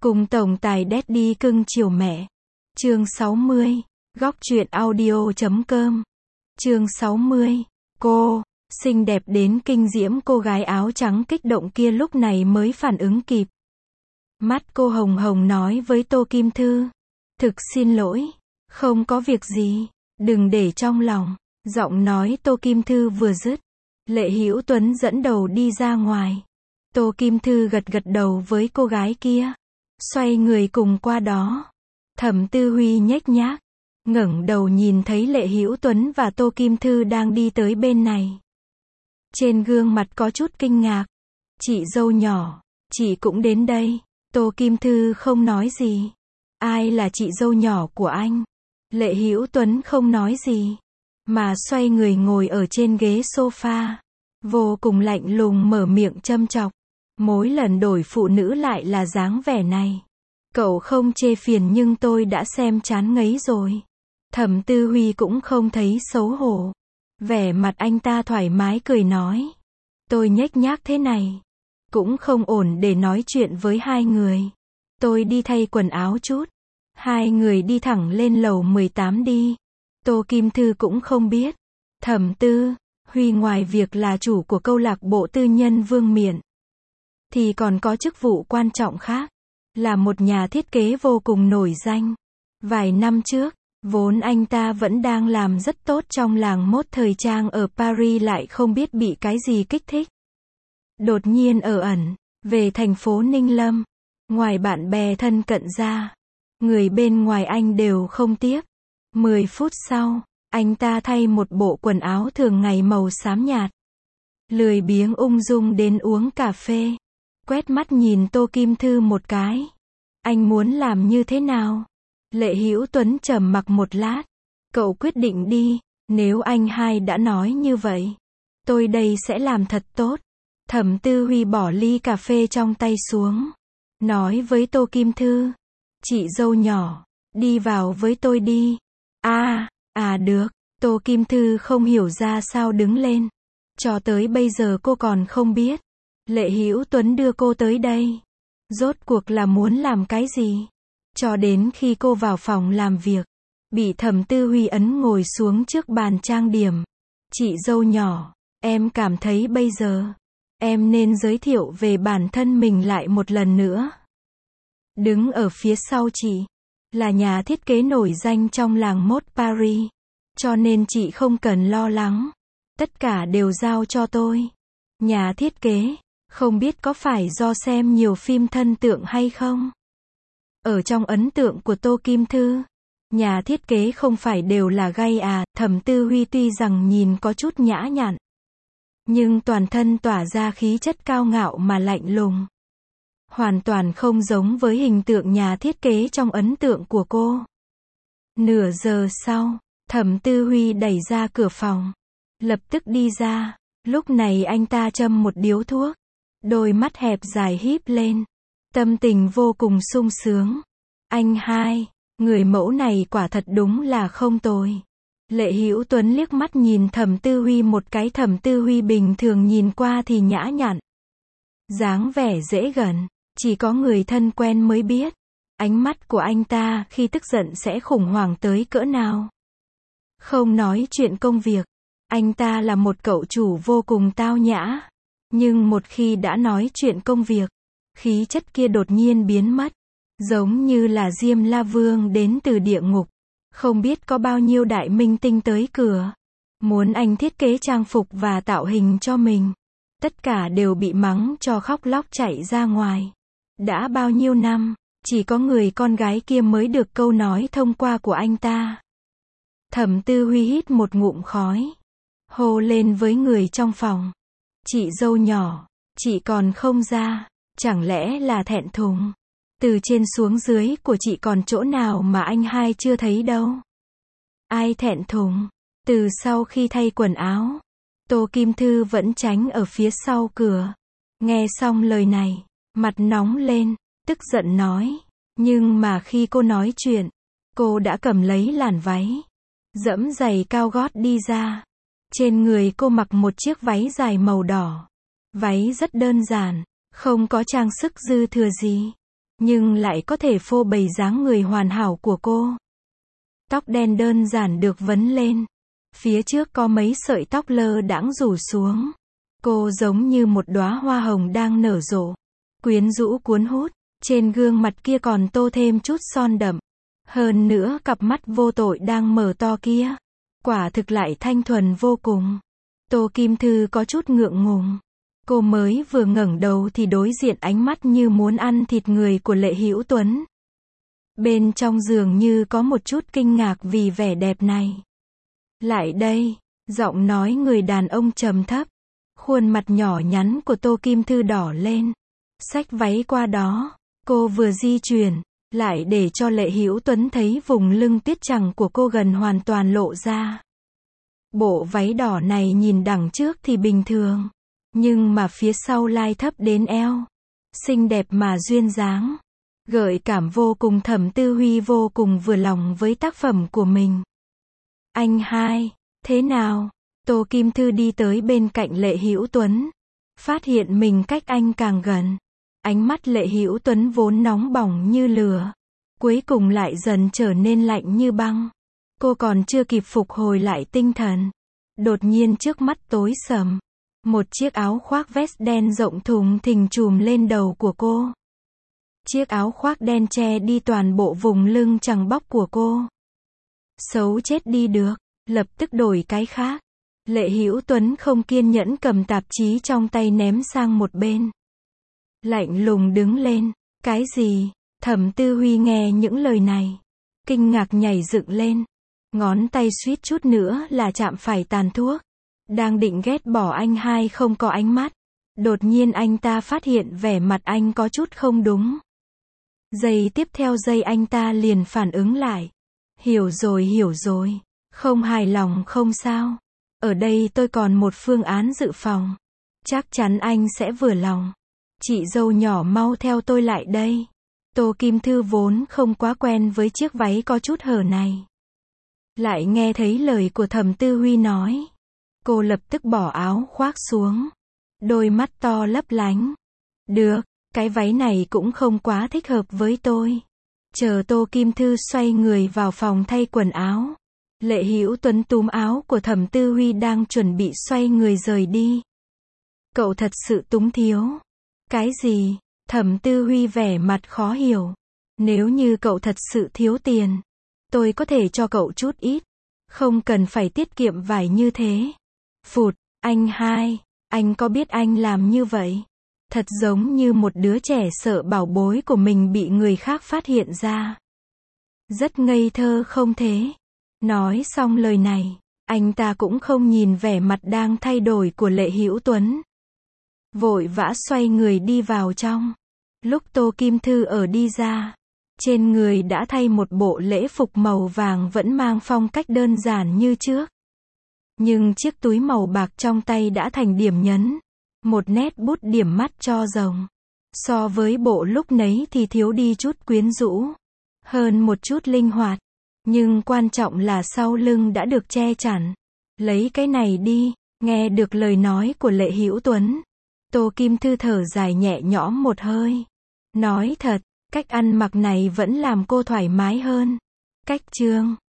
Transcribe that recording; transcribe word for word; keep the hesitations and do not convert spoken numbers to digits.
Cùng tổng tài Daddy cưng chiều mẹ. Chương sáu mươi. Góc truyện audio chấm com. Chương sáu mươi. Cô, xinh đẹp đến kinh diễm cô gái áo trắng kích động kia lúc này mới phản ứng kịp. Mắt cô hồng hồng nói với Tô Kim Thư. Thực xin lỗi. Không có việc gì. Đừng để trong lòng. Giọng nói Tô Kim Thư vừa dứt. Lệ Hữu Tuấn dẫn đầu đi ra ngoài. Tô Kim Thư gật gật đầu với cô gái kia. Xoay người cùng qua đó. Thẩm Tư Huy nhếch nhác. Ngẩng đầu nhìn thấy Lệ Hữu Tuấn và Tô Kim Thư đang đi tới bên này. Trên gương mặt có chút kinh ngạc. Chị dâu nhỏ, chị cũng đến đây. Tô Kim Thư không nói gì. Ai là chị dâu nhỏ của anh? Lệ Hữu Tuấn không nói gì. Mà xoay người ngồi ở trên ghế sofa. Vô cùng lạnh lùng mở miệng châm chọc. Mỗi lần đổi phụ nữ lại là dáng vẻ này. Cậu không chê phiền nhưng tôi đã xem chán ngấy rồi. Thẩm Tư Huy cũng không thấy xấu hổ. Vẻ mặt anh ta thoải mái cười nói. Tôi nhếch nhác thế này. Cũng không ổn để nói chuyện với hai người. Tôi đi thay quần áo chút. Hai người đi thẳng lên lầu mười tám đi. Tô Kim Thư cũng không biết. Thẩm Tư Huy ngoài việc là chủ của câu lạc bộ tư nhân Vương Miện. Thì còn có chức vụ quan trọng khác. Là một nhà thiết kế vô cùng nổi danh. Vài năm trước, vốn anh ta vẫn đang làm rất tốt trong làng mốt thời trang ở Paris lại không biết bị cái gì kích thích. Đột nhiên ở ẩn, về thành phố Ninh Lâm. Ngoài bạn bè thân cận ra, người bên ngoài anh đều không tiếp. Mười phút sau, anh ta thay một bộ quần áo thường ngày màu xám nhạt. Lười biếng ung dung đến uống cà phê. Quét mắt nhìn Tô Kim Thư một cái. Anh muốn làm như thế nào? Lệ Hữu Tuấn trầm mặc một lát. Cậu quyết định đi. Nếu anh hai đã nói như vậy, tôi đây sẽ làm thật tốt. Thẩm Tư Huy bỏ ly cà phê trong tay xuống. Nói với Tô Kim Thư. Chị dâu nhỏ, đi vào với tôi đi. À, à được. Tô Kim Thư không hiểu ra sao đứng lên. Cho tới bây giờ cô còn không biết. Lệ Hữu Tuấn đưa cô tới đây. Rốt cuộc là muốn làm cái gì? Cho đến khi cô vào phòng làm việc. Bị Thẩm Tư Huy ấn ngồi xuống trước bàn trang điểm. Chị dâu nhỏ, em cảm thấy bây giờ, em nên giới thiệu về bản thân mình lại một lần nữa. Đứng ở phía sau chị, là nhà thiết kế nổi danh trong làng mốt Paris. Cho nên chị không cần lo lắng. Tất cả đều giao cho tôi. Nhà thiết kế. Không biết có phải do xem nhiều phim thân tượng hay không? Ở trong ấn tượng của Tô Kim Thư, nhà thiết kế không phải đều là gay à. Thẩm Tư Huy tuy rằng nhìn có chút nhã nhặn, nhưng toàn thân tỏa ra khí chất cao ngạo mà lạnh lùng. Hoàn toàn không giống với hình tượng nhà thiết kế trong ấn tượng của cô. Nửa giờ sau, Thẩm Tư Huy đẩy ra cửa phòng. Lập tức đi ra. Lúc này anh ta châm một điếu thuốc. Đôi mắt hẹp dài híp lên. Tâm tình vô cùng sung sướng. Anh hai, người mẫu này quả thật đúng là không tồi. Lệ Hữu Tuấn liếc mắt nhìn Thẩm Tư Huy một cái. Thẩm Tư Huy bình thường nhìn qua thì nhã nhặn. Dáng vẻ dễ gần. Chỉ có người thân quen mới biết. Ánh mắt của anh ta khi tức giận sẽ khủng hoảng tới cỡ nào. Không nói chuyện công việc. Anh ta là một cậu chủ vô cùng tao nhã. Nhưng một khi đã nói chuyện công việc, khí chất kia đột nhiên biến mất. Giống như là Diêm La Vương đến từ địa ngục. Không biết có bao nhiêu đại minh tinh tới cửa. Muốn anh thiết kế trang phục và tạo hình cho mình. Tất cả đều bị mắng cho khóc lóc chạy ra ngoài. Đã bao nhiêu năm, chỉ có người con gái kia mới được câu nói thông qua của anh ta. Thẩm Tư Huy hít một ngụm khói. Hô lên với người trong phòng. Chị dâu nhỏ, chị còn không ra, chẳng lẽ là thẹn thùng? Từ trên xuống dưới của chị còn chỗ nào mà anh hai chưa thấy đâu? Ai thẹn thùng? Từ sau khi thay quần áo, Tô Kim Thư vẫn tránh ở phía sau cửa. Nghe xong lời này, mặt nóng lên, tức giận nói. Nhưng mà khi cô nói chuyện, cô đã cầm lấy làn váy, dẫm giày cao gót đi ra. Trên người cô mặc một chiếc váy dài màu đỏ. Váy rất đơn giản, không có trang sức dư thừa gì. nhưng lại có thể phô bày dáng người hoàn hảo của cô. Tóc đen đơn giản được vấn lên. Phía trước có mấy sợi tóc lơ đãng rủ xuống. Cô giống như một đóa hoa hồng đang nở rộ. Quyến rũ cuốn hút. Trên gương mặt kia còn tô thêm chút son đậm. Hơn nữa cặp mắt vô tội đang mở to kia. Quả thực lại thanh thuần vô cùng. Tô Kim Thư có chút ngượng ngùng. Cô mới vừa ngẩng đầu thì đối diện ánh mắt như muốn ăn thịt người của Lệ Hữu Tuấn. Bên trong dường như có một chút kinh ngạc vì vẻ đẹp này. Lại đây, giọng nói người đàn ông trầm thấp. Khuôn mặt nhỏ nhắn của Tô Kim Thư đỏ lên. Xách váy qua đó, cô vừa di chuyển, lại để cho Lệ Hữu Tuấn thấy vùng lưng tuyết trắng của cô gần hoàn toàn lộ ra. Bộ váy đỏ này nhìn đằng trước thì bình thường, nhưng mà phía sau lai thấp đến eo. Xinh đẹp mà duyên dáng. Gợi cảm vô cùng. Thẩm Tư Huy vô cùng vừa lòng với tác phẩm của mình. Anh hai, thế nào? Tô Kim Thư đi tới bên cạnh Lệ Hữu Tuấn. Phát hiện mình cách anh càng gần. Ánh mắt Lệ Hữu Tuấn vốn nóng bỏng như lửa. Cuối cùng lại dần trở nên lạnh như băng. Cô còn chưa kịp phục hồi lại tinh thần. Đột nhiên trước mắt tối sầm. Một chiếc áo khoác vest đen rộng thùng thình trùm lên đầu của cô. Chiếc áo khoác đen che đi toàn bộ vùng lưng trắng bóc của cô. Xấu chết đi được, lập tức đổi cái khác. Lệ Hữu Tuấn không kiên nhẫn cầm tạp chí trong tay ném sang một bên. Lạnh lùng đứng lên. Cái gì? Thẩm Tư Huy nghe những lời này. Kinh ngạc nhảy dựng lên. Ngón tay suýt chút nữa là chạm phải tàn thuốc. Đang định ghét bỏ anh hai không có ánh mắt. Đột nhiên anh ta phát hiện vẻ mặt anh có chút không đúng. Giây tiếp theo giây anh ta liền phản ứng lại. Hiểu rồi hiểu rồi. Không hài lòng không sao. Ở đây tôi còn một phương án dự phòng. Chắc chắn anh sẽ vừa lòng. Chị dâu nhỏ mau theo tôi lại đây. Tô Kim Thư vốn không quá quen với chiếc váy có chút hở này. Lại nghe thấy lời của Thẩm Tư Huy nói. Cô lập tức bỏ áo khoác xuống. Đôi mắt to lấp lánh. Được, cái váy này cũng không quá thích hợp với tôi. Chờ Tô Kim Thư xoay người vào phòng thay quần áo. Lệ Hữu Tuấn túm áo của Thẩm Tư Huy đang chuẩn bị xoay người rời đi. Cậu thật sự túng thiếu. Cái gì? Thẩm Tư Huy vẻ mặt khó hiểu. Nếu như cậu thật sự thiếu tiền, tôi có thể cho cậu chút ít. Không cần phải tiết kiệm vải như thế. Phụt, anh hai, anh có biết anh làm như vậy? Thật giống như một đứa trẻ sợ bảo bối của mình bị người khác phát hiện ra. Rất ngây thơ không thế? Nói xong lời này, anh ta cũng không nhìn vẻ mặt đang thay đổi của Lệ Hữu Tuấn. Vội vã xoay người đi vào trong. Lúc Tô Kim Thư ở đi ra, trên người đã thay một bộ lễ phục màu vàng vẫn mang phong cách đơn giản như trước. Nhưng chiếc túi màu bạc trong tay đã thành điểm nhấn. Một nét bút điểm mắt cho rồng. So với bộ lúc nấy thì thiếu đi chút quyến rũ. Hơn một chút linh hoạt. Nhưng quan trọng là sau lưng đã được che chắn. Lấy cái này đi. Nghe được lời nói của Lệ Hữu Tuấn. Tô Kim Thư thở dài nhẹ nhõm một hơi. Nói thật, cách ăn mặc này vẫn làm cô thoải mái hơn. Cách trương.